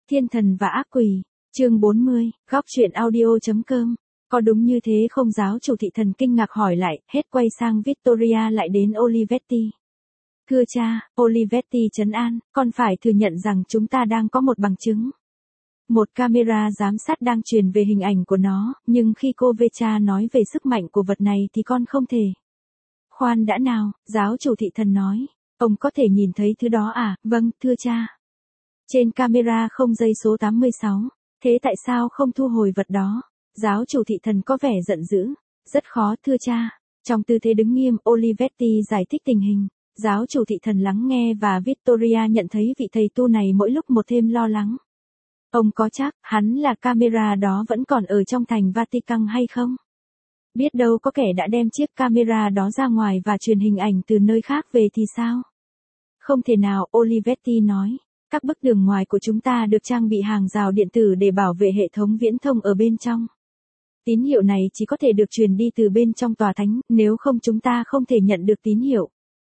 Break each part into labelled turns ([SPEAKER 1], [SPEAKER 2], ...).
[SPEAKER 1] Thiên thần và ác quỷ, chương 40, góc truyện audio.com. Có đúng như thế không? Giáo chủ thị thần kinh ngạc hỏi lại, hết quay sang Victoria lại đến Olivetti. Thưa cha, Olivetti trấn an, con phải thừa nhận rằng chúng ta đang có một bằng chứng. Một camera giám sát đang truyền về hình ảnh của nó, nhưng khi cô Vecha nói về sức mạnh của vật này thì con không thể. Khoan đã nào, giáo chủ thị thần nói, ông có thể nhìn thấy thứ đó à? Vâng, thưa cha. Trên camera không giây số 86, thế tại sao không thu hồi vật đó? Giáo chủ thị thần có vẻ giận dữ. Rất khó thưa cha. Trong tư thế đứng nghiêm, Olivetti giải thích tình hình. Giáo chủ thị thần lắng nghe và Victoria nhận thấy vị thầy tu này mỗi lúc một thêm lo lắng. Ông có chắc hắn là camera đó vẫn còn ở trong thành Vatican hay không? Biết đâu có kẻ đã đem chiếc camera đó ra ngoài và truyền hình ảnh từ nơi khác về thì sao? Không thể nào, Olivetti nói. Các bức tường ngoài của chúng ta được trang bị hàng rào điện tử để bảo vệ hệ thống viễn thông ở bên trong. Tín hiệu này chỉ có thể được truyền đi từ bên trong tòa thánh, nếu không chúng ta không thể nhận được tín hiệu.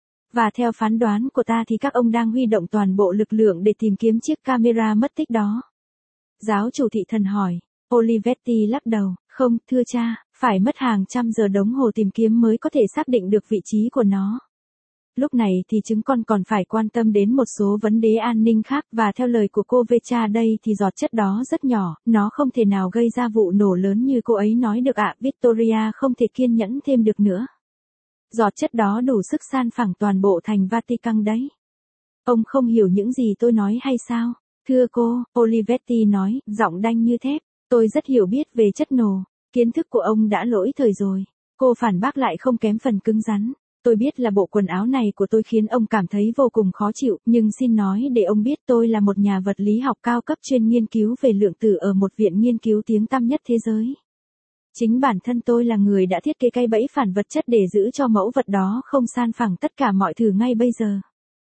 [SPEAKER 1] Và theo phán đoán của ta thì các ông đang huy động toàn bộ lực lượng để tìm kiếm chiếc camera mất tích đó. Giáo chủ thị thần hỏi. Olivetti lắc đầu, không, thưa cha, phải mất hàng trăm giờ đồng hồ tìm kiếm mới có thể xác định được vị trí của nó. Lúc này thì chúng con còn phải quan tâm đến một số vấn đề an ninh khác và theo lời của cô Vecha đây thì giọt chất đó rất nhỏ, nó không thể nào gây ra vụ nổ lớn như cô ấy nói được ạ. Victoria không thể kiên nhẫn thêm được nữa. Giọt chất đó đủ sức san phẳng toàn bộ thành Vatican đấy. Ông không hiểu những gì tôi nói hay sao? Thưa cô, Olivetti nói, giọng đanh như thép, tôi rất hiểu biết về chất nổ, kiến thức của ông đã lỗi thời rồi. Cô phản bác lại không kém phần cứng rắn. Tôi biết là bộ quần áo này của tôi khiến ông cảm thấy vô cùng khó chịu, nhưng xin nói để ông biết tôi là một nhà vật lý học cao cấp chuyên nghiên cứu về lượng tử ở một viện nghiên cứu tiếng tăm nhất thế giới. Chính bản thân tôi là người đã thiết kế cái bẫy phản vật chất để giữ cho mẫu vật đó không san phẳng tất cả mọi thứ ngay bây giờ.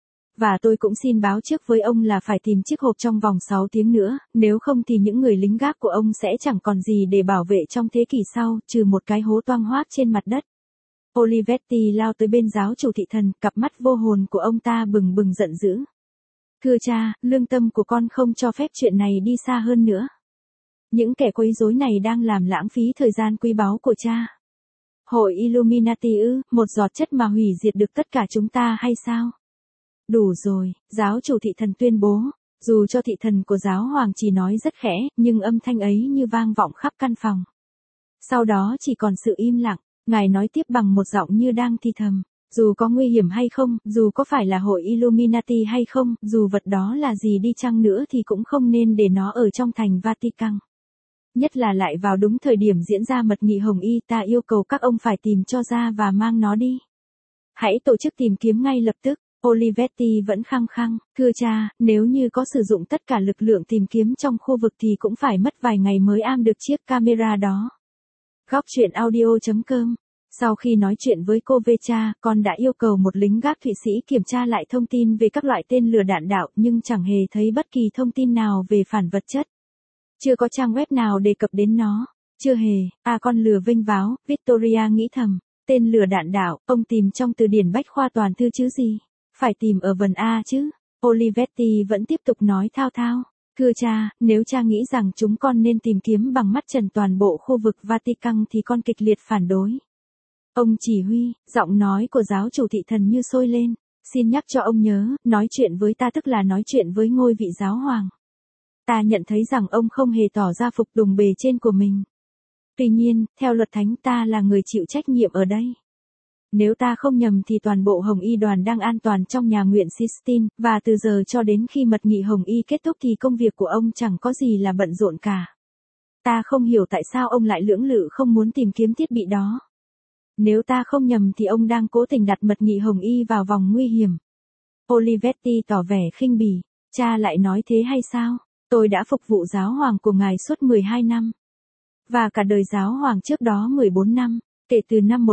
[SPEAKER 1] Và tôi cũng xin báo trước với ông là phải tìm chiếc hộp trong vòng 6 tiếng nữa, nếu không thì những người lính gác của ông sẽ chẳng còn gì để bảo vệ trong thế kỷ sau, trừ một cái hố toang hoác trên mặt đất. Olivetti lao tới bên giáo chủ thị thần, cặp mắt vô hồn của ông ta bừng bừng giận dữ. Thưa cha, lương tâm của con không cho phép chuyện này đi xa hơn nữa. Những kẻ quấy rối này đang làm lãng phí thời gian quý báu của cha. Hội Illuminati ư, một giọt chất mà hủy diệt được tất cả chúng ta hay sao? Đủ rồi, giáo chủ thị thần tuyên bố. Dù cho thị thần của giáo hoàng chỉ nói rất khẽ, nhưng âm thanh ấy như vang vọng khắp căn phòng. Sau đó chỉ còn sự im lặng. Ngài nói tiếp bằng một giọng như đang thì thầm, dù có nguy hiểm hay không, dù có phải là hội Illuminati hay không, dù vật đó là gì đi chăng nữa thì cũng không nên để nó ở trong thành Vatican. Nhất là lại vào đúng thời điểm diễn ra mật nghị Hồng Y, ta yêu cầu các ông phải tìm cho ra và mang nó đi. Hãy tổ chức tìm kiếm ngay lập tức. Olivetti vẫn khăng khăng, thưa cha, nếu như có sử dụng tất cả lực lượng tìm kiếm trong khu vực thì cũng phải mất vài ngày mới am được chiếc camera đó. Góc truyện audio.com. Sau khi nói chuyện với cô Vecha, con đã yêu cầu một lính gác Thụy Sĩ kiểm tra lại thông tin về các loại tên lửa đạn đạo nhưng chẳng hề thấy bất kỳ thông tin nào về phản vật chất. Chưa có trang web nào đề cập đến nó. Chưa hề, con lừa vênh váo, Victoria nghĩ thầm. Tên lửa đạn đạo, ông tìm trong từ điển bách khoa toàn thư chứ gì? Phải tìm ở vần A chứ. Olivetti vẫn tiếp tục nói thao thao. Thưa cha, nếu cha nghĩ rằng chúng con nên tìm kiếm bằng mắt trần toàn bộ khu vực Vatican thì con kịch liệt phản đối. Ông chỉ huy, giọng nói của giáo chủ thị thần như sôi lên. Xin nhắc cho ông nhớ, nói chuyện với ta tức là nói chuyện với ngôi vị giáo hoàng. Ta nhận thấy rằng ông không hề tỏ ra phục tùng bề trên của mình. Tuy nhiên, theo luật thánh ta là người chịu trách nhiệm ở đây. Nếu ta không nhầm thì toàn bộ Hồng Y đoàn đang an toàn trong nhà nguyện Sistine, và từ giờ cho đến khi mật nghị Hồng Y kết thúc thì công việc của ông chẳng có gì là bận rộn cả. Ta không hiểu tại sao ông lại lưỡng lự không muốn tìm kiếm thiết bị đó. Nếu ta không nhầm thì ông đang cố tình đặt mật nghị Hồng Y vào vòng nguy hiểm. Olivetti tỏ vẻ khinh bỉ, cha lại nói thế hay sao? Tôi đã phục vụ giáo hoàng của ngài suốt 12 năm. Và cả đời giáo hoàng trước đó 14 năm. Kể từ năm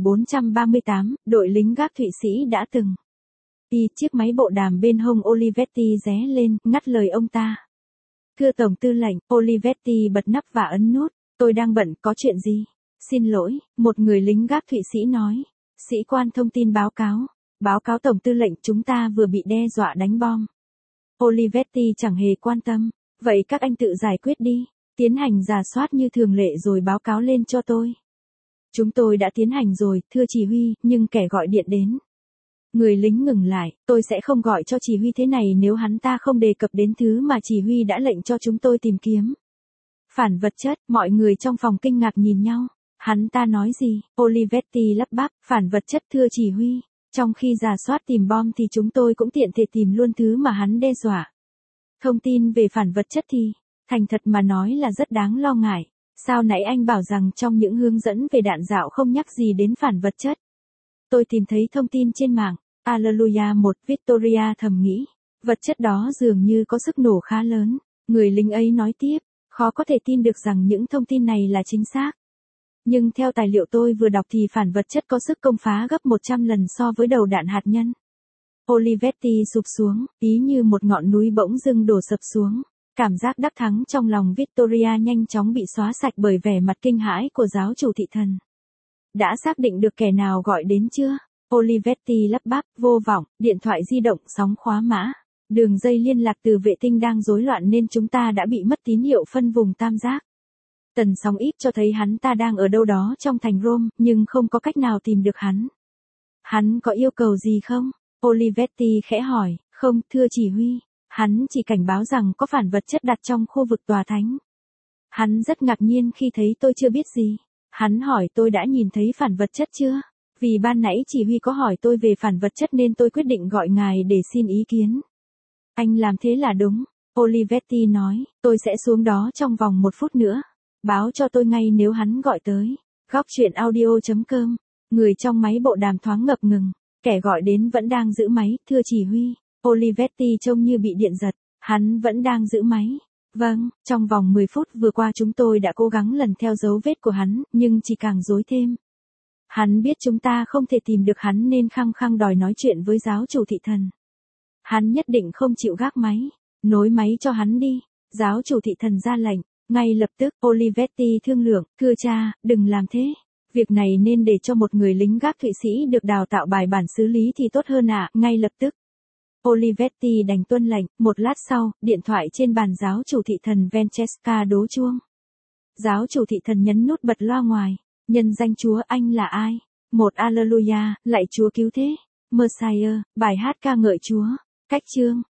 [SPEAKER 1] 1438, đội lính gác Thụy Sĩ đã từng. Chiếc máy bộ đàm bên hông Olivetti ré lên, ngắt lời ông ta. Thưa Tổng tư lệnh, Olivetti bật nắp và ấn nút. Tôi đang bận, có chuyện gì? Xin lỗi, một người lính gác Thụy Sĩ nói. Sĩ quan thông tin báo cáo. Báo cáo Tổng tư lệnh chúng ta vừa bị đe dọa đánh bom. Olivetti chẳng hề quan tâm. Vậy các anh tự giải quyết đi, tiến hành rà soát như thường lệ rồi báo cáo lên cho tôi. Chúng tôi đã tiến hành rồi, thưa chỉ huy, nhưng kẻ gọi điện đến. Người lính ngừng lại, tôi sẽ không gọi cho chỉ huy thế này nếu hắn ta không đề cập đến thứ mà chỉ huy đã lệnh cho chúng tôi tìm kiếm. Phản vật chất, mọi người trong phòng kinh ngạc nhìn nhau. Hắn ta nói gì? Olivetti lắp bắp, phản vật chất thưa chỉ huy. Trong khi rà soát tìm bom thì chúng tôi cũng tiện thể tìm luôn thứ mà hắn đe dọa. Thông tin về phản vật chất thì, thành thật mà nói là rất đáng lo ngại. Sao nãy anh bảo rằng trong những hướng dẫn về đạn dạo không nhắc gì đến phản vật chất? Tôi tìm thấy thông tin trên mạng. Alleluia một, Victoria thầm nghĩ. Vật chất đó dường như có sức nổ khá lớn. Người lính ấy nói tiếp, khó có thể tin được rằng những thông tin này là chính xác. Nhưng theo tài liệu tôi vừa đọc thì phản vật chất có sức công phá gấp 100 lần so với đầu đạn hạt nhân. Olivetti sụp xuống, ý như một ngọn núi bỗng dưng đổ sập xuống. Cảm giác đắc thắng trong lòng Victoria nhanh chóng bị xóa sạch bởi vẻ mặt kinh hãi của giáo chủ thị thần. Đã xác định được kẻ nào gọi đến chưa? Olivetti lắp bắp, vô vọng, điện thoại di động sóng khóa mã. Đường dây liên lạc từ vệ tinh đang rối loạn nên chúng ta đã bị mất tín hiệu phân vùng tam giác. Tần sóng ít cho thấy hắn ta đang ở đâu đó trong thành Rome, nhưng không có cách nào tìm được hắn. Hắn có yêu cầu gì không? Olivetti khẽ hỏi, không, thưa chỉ huy. Hắn chỉ cảnh báo rằng có phản vật chất đặt trong khu vực tòa thánh. Hắn rất ngạc nhiên khi thấy tôi chưa biết gì. Hắn hỏi tôi đã nhìn thấy phản vật chất chưa? Vì ban nãy chỉ huy có hỏi tôi về phản vật chất nên tôi quyết định gọi ngài để xin ý kiến. Anh làm thế là đúng. Olivetti nói, tôi sẽ xuống đó trong vòng 1 phút nữa. Báo cho tôi ngay nếu hắn gọi tới. Góc chuyện audio.com. Người trong máy bộ đàm thoáng ngập ngừng. Kẻ gọi đến vẫn đang giữ máy, thưa chỉ huy. Olivetti trông như bị điện giật. Hắn vẫn đang giữ máy. Vâng, trong vòng 10 phút vừa qua chúng tôi đã cố gắng lần theo dấu vết của hắn, nhưng chỉ càng rối thêm. Hắn biết chúng ta không thể tìm được hắn nên khăng khăng đòi nói chuyện với giáo chủ thị thần. Hắn nhất định không chịu gác máy. Nối máy cho hắn đi. Giáo chủ thị thần ra lệnh. Ngay lập tức, Olivetti thương lượng, thưa cha, đừng làm thế. Việc này nên để cho một người lính gác Thụy Sĩ được đào tạo bài bản xử lý thì tốt hơn ạ, ngay lập tức. Olivetti đành tuân lệnh, một lát sau, điện thoại trên bàn giáo chủ thị thần Francesca đố chuông. Giáo chủ thị thần nhấn nút bật loa ngoài. Nhân danh Chúa, anh là ai? Một Alleluia, lạy Chúa cứu thế. Messiah, bài hát ca ngợi Chúa. Cách chương.